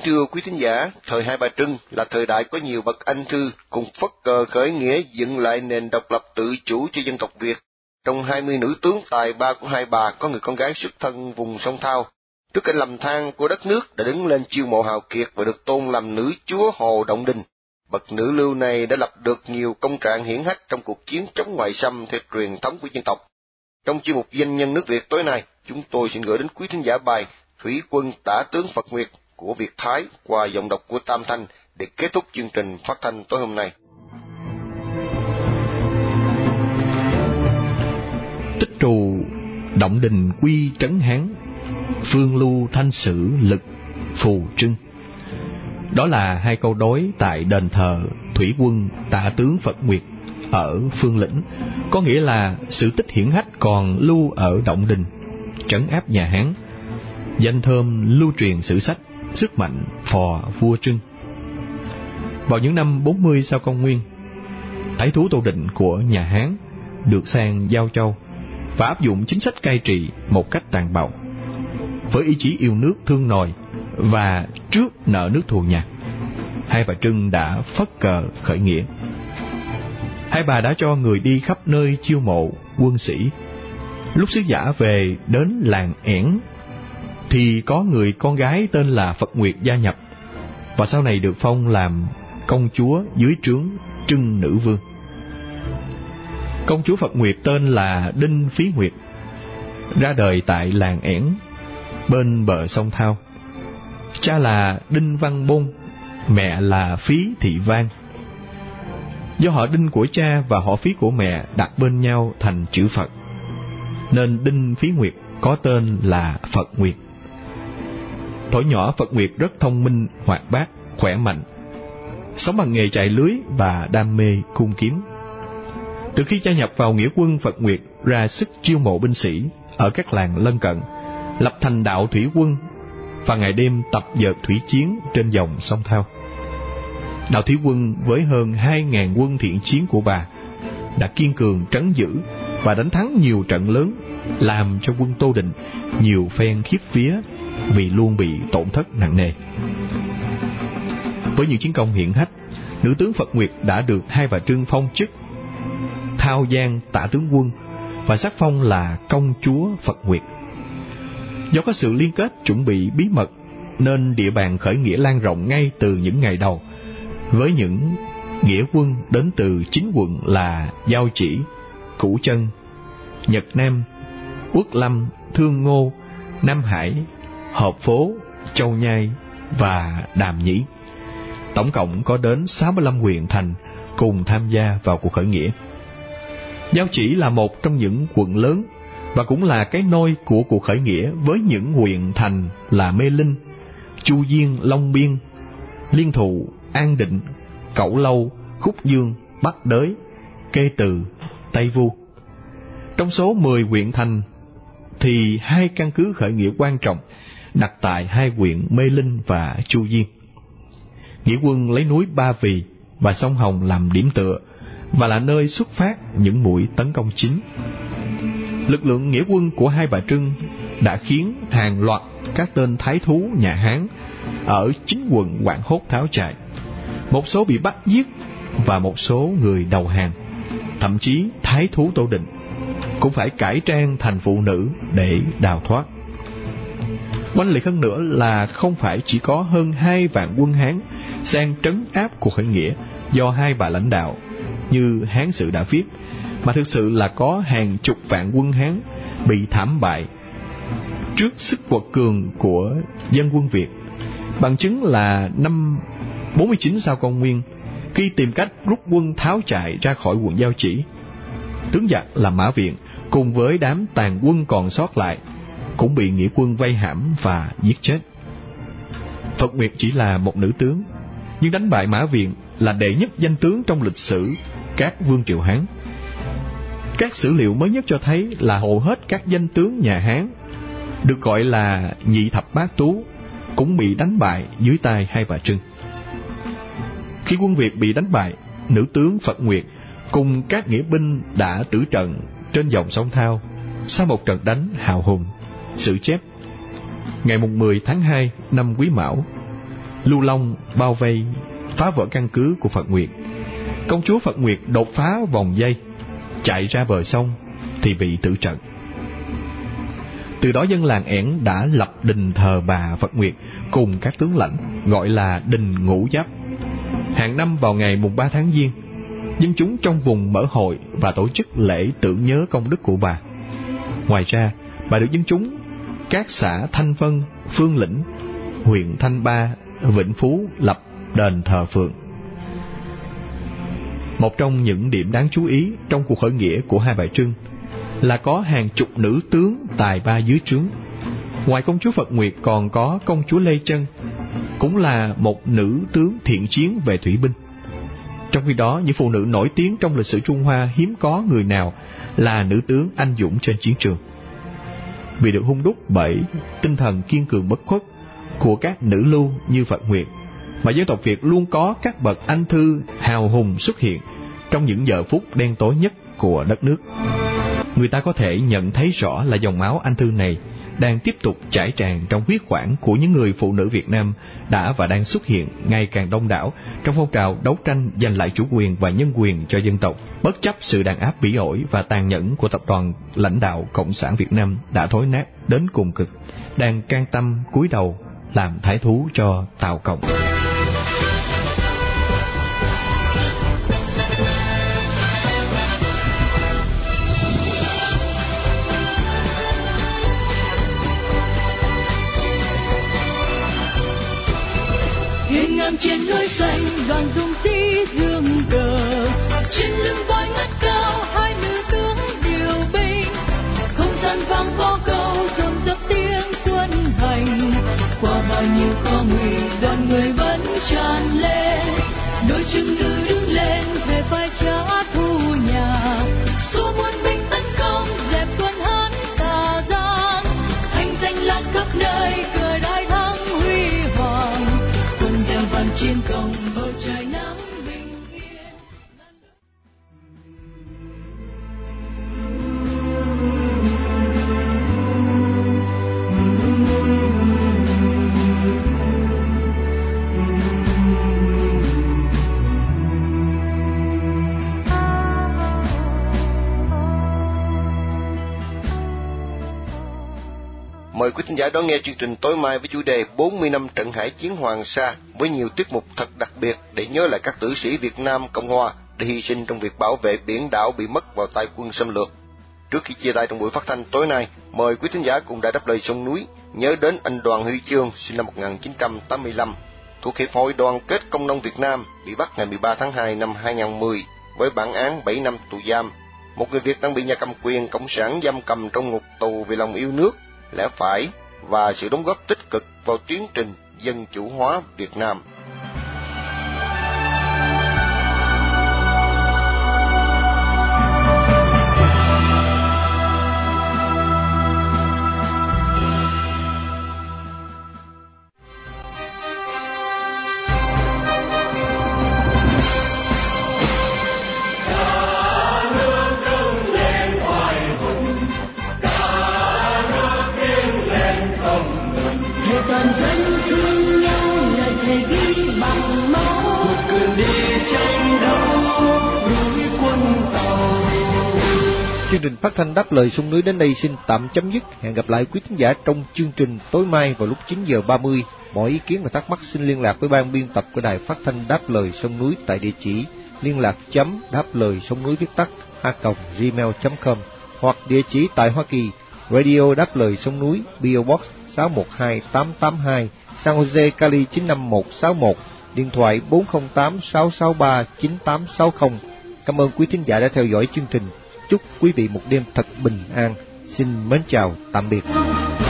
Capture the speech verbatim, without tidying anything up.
thưa quý thính giả, thời Hai Bà Trưng là thời đại có nhiều bậc anh thư cùng phất cờ khởi nghĩa dựng lại nền độc lập tự chủ cho dân tộc Việt. Trong hai mươi nữ tướng tài ba của Hai Bà có người con gái xuất thân vùng sông Thao. Trước cảnh lầm than của đất nước đã đứng lên chiêu mộ hào kiệt và được tôn làm nữ chúa Hồ Động Đình. Bậc nữ lưu này đã lập được nhiều công trạng hiển hách trong cuộc chiến chống ngoại xâm theo truyền thống của dân tộc. Trong chuyên mục Danh nhân nước Việt tối nay, chúng tôi xin gửi đến quý thính giả bài Thủy quân tả tướng Phật Nguyệt của Việt Thái qua giọng đọc của Tam Thanh để kết thúc chương trình phát thanh tối hôm nay. Tích trù Động Đình quy trấn Hán, phương lưu thanh sử lực phù trưng. Đó là hai câu đối tại đền thờ Thủy quân tả tướng Phật Nguyệt ở Phương Lĩnh, có nghĩa là sự tích hiển hách còn lưu ở Động Đình, trấn áp nhà Hán. Danh thơm lưu truyền sử sách, sức mạnh phò vua Trưng. Vào những năm bốn mươi sau công nguyên, thái thú Tô Định của nhà Hán được sang Giao Châu và áp dụng chính sách cai trị một cách tàn bạo. Với ý chí yêu nước thương nòi và trước nợ nước thù nhạc, Hai Bà Trưng đã phất cờ khởi nghĩa. Hai bà đã cho người đi khắp nơi chiêu mộ quân sĩ. Lúc sứ giả về đến làng Ẻn thì có người con gái tên là Phật Nguyệt gia nhập, và sau này được phong làm công chúa dưới trướng Trưng Nữ Vương. Công chúa Phật Nguyệt tên là Đinh Phí Nguyệt, ra đời tại làng Ẻn bên bờ sông Thao. Cha là Đinh Văn Bôn, mẹ là Phí Thị Vang. Do họ Đinh của cha và họ Phí của mẹ đặt bên nhau thành chữ Phật, nên Đinh Phí Nguyệt có tên là Phật Nguyệt. Thuở nhỏ Phật Nguyệt rất thông minh, hoạt bát, khỏe mạnh, sống bằng nghề chạy lưới và đam mê cung kiếm. Từ khi gia nhập vào nghĩa quân, Phật Nguyệt ra sức chiêu mộ binh sĩ ở các làng lân cận, lập thành đạo thủy quân và ngày đêm tập dượt thủy chiến trên dòng sông Thao. Đạo thủy quân với hơn hai ngàn quân thiện chiến của bà đã kiên cường trấn giữ và đánh thắng nhiều trận lớn, làm cho quân Tô Định nhiều phen khiếp vía vì luôn bị tổn thất nặng nề. Với những chiến công hiển hách, nữ tướng Phật Nguyệt đã được Hai Bà Trưng phong chức Thao Giang tả tướng quân và sắc phong là công chúa Phật Nguyệt. Do có sự liên kết chuẩn bị bí mật, nên địa bàn khởi nghĩa lan rộng ngay từ những ngày đầu, với những nghĩa quân đến từ chín quận là Giao Chỉ, Củ Chân, Nhật Nam, Uất Lâm, Thương Ngô, Nam Hải, Hợp Phố, Châu Nhai và Đàm Nhĩ. Tổng cộng có đến sáu mươi lăm huyện thành cùng tham gia vào cuộc khởi nghĩa. Giao Chỉ là một trong những quận lớn và cũng là cái nôi của cuộc khởi nghĩa, với những huyện thành là Mê Linh, Chu Diên, Long Biên, Liên Thụ, An Định, Cẩu Lâu, Khúc Dương, Bắc Đới, Kê Từ, Tây Vu. Trong số mười huyện thành thì hai căn cứ khởi nghĩa quan trọng đặt tại hai huyện Mê Linh và Chu Diên. Nghĩa quân lấy núi Ba Vì và sông Hồng làm điểm tựa và là nơi xuất phát những mũi tấn công chính. Lực lượng nghĩa quân của Hai Bà Trưng đã khiến hàng loạt các tên thái thú nhà Hán ở chính quận hoảng hốt tháo chạy. Một số bị bắt giết và một số người đầu hàng. Thậm chí thái thú Tô Định cũng phải cải trang thành phụ nữ để đào thoát. Oanh liệt hơn nữa là không phải chỉ có hơn hai vạn quân Hán sang trấn áp cuộc khởi nghĩa do hai bà lãnh đạo như Hán Sử đã viết, mà thực sự là có hàng chục vạn quân Hán bị thảm bại trước sức quật cường của dân quân Việt. Bằng chứng là năm bốn mươi chín sau công nguyên, khi tìm cách rút quân tháo chạy ra khỏi quận Giao Chỉ, tướng giặc là Mã Viện cùng với đám tàn quân còn sót lại cũng bị nghĩa quân vây hãm và giết chết. Phật Nguyệt chỉ là một nữ tướng, nhưng đánh bại Mã Viện là đệ nhất danh tướng trong lịch sử các vương triều Hán. Các sử liệu mới nhất cho thấy là hầu hết các danh tướng nhà Hán được gọi là nhị thập bát tú cũng bị đánh bại dưới tay Hai Bà Trưng. Khi quân Việt bị đánh bại, nữ tướng Phật Nguyệt cùng các nghĩa binh đã tử trận trên dòng sông Thao sau một trận đánh hào hùng. Sử chép ngày mười tháng hai năm Quý Mão, Lưu Long bao vây, phá vỡ căn cứ của Phật Nguyệt. Công chúa Phật Nguyệt đột phá vòng dây, chạy ra bờ sông thì bị tử trận. Từ đó dân làng Ẻn đã lập đình thờ bà Phật Nguyệt cùng các tướng lãnh, gọi là đình Ngũ Giáp. Hàng năm vào ngày mùng ba tháng Giêng, dân chúng trong vùng mở hội và tổ chức lễ tưởng nhớ công đức của bà. Ngoài ra, bà được dân chúng các xã Thanh Vân, Phương Lĩnh, huyện Thanh Ba, Vĩnh Phú lập đền thờ phượng. Một trong những điểm đáng chú ý trong cuộc khởi nghĩa của Hai Bà Trưng là có hàng chục nữ tướng tài ba dưới trướng. Ngoài công chúa Phật Nguyệt còn có công chúa Lê Chân, cũng là một nữ tướng thiện chiến về thủy binh. Trong khi đó, những phụ nữ nổi tiếng trong lịch sử Trung Hoa hiếm có người nào là nữ tướng anh dũng trên chiến trường. Vì được hung đúc bởi tinh thần kiên cường bất khuất của các nữ lưu như Phật Nguyệt, mà dân tộc Việt luôn có các bậc anh thư hào hùng xuất hiện trong những giờ phút đen tối nhất của đất nước. Người ta có thể nhận thấy rõ là dòng máu anh thư này đang tiếp tục chảy tràn trong huyết quản của những người phụ nữ Việt Nam đã và đang xuất hiện ngày càng đông đảo trong phong trào đấu tranh giành lại chủ quyền và nhân quyền cho dân tộc, bất chấp sự đàn áp bỉ ổi và tàn nhẫn của tập đoàn lãnh đạo Cộng sản Việt Nam đã thối nát đến cùng cực, đang can tâm cúi đầu làm thái thú cho Tàu Cộng. Hiên ngang trên núi xanh, đoàn dũng sĩ dương cờ, trên lưng voi ngất cao, hai nữ tướng điều binh, không gian vang vó câu, dầm dập tiếng quân hành, qua bao nhiêu khó nguy, đoàn người vẫn tràn lên, đôi chân nữ đứng lên, về vai trả thù nhà, xua muôn binh tấn công, dẹp quân Hán Tà Giang, thanh danh lan khắp nơi, cờ đại thắng huy hoàng. Chiến công bầu trời nắng bình yên. Mời quý thính giả đón nghe chương trình tối mai với chủ đề bốn mươi năm trận hải chiến Hoàng Sa, với nhiều tiết mục thật đặc biệt để nhớ lại các tử sĩ Việt Nam Cộng Hòa đã hy sinh trong việc bảo vệ biển đảo bị mất vào tay quân xâm lược. Trước khi chia tay trong buổi phát thanh tối nay, mời quý thính giả cùng Đài Đáp Lời Sông Núi nhớ đến anh Đoàn Huy Chương, sinh năm một nghìn chín trăm tám mươi lăm, thuộc Hiệp hội Đoàn kết Công nông Việt Nam, bị bắt ngày mười ba tháng hai năm hai nghìn không trăm mười với bản án bảy năm tù giam. Một người Việt đang bị nhà cầm quyền cộng sản giam cầm trong ngục tù vì lòng yêu nước, lẽ phải và sự đóng góp tích cực vào tiến trình dân chủ hóa Việt Nam. Chương trình phát thanh Đáp Lời Sông Núi đến đây xin tạm chấm dứt. Hẹn gặp lại quý thính giả trong chương trình tối mai vào lúc chín giờ ba mươi. Mọi ý kiến và thắc mắc xin liên lạc với ban biên tập của đài phát thanh Đáp Lời Sông Núi tại địa chỉ liên lạc chấm đáp lời sông núi viết tắt a còng gmail chấm com, hoặc địa chỉ tại Hoa Kỳ, Radio Đáp Lời Sông Núi, pê ô Box sáu một hai tám tám hai, San Jose, Cali chín năm một sáu một, điện thoại bốn không tám sáu sáu ba chín tám sáu không. Cảm ơn quý thính giả đã theo dõi chương trình. Chúc quý vị một đêm thật bình an. Xin mến chào, tạm biệt.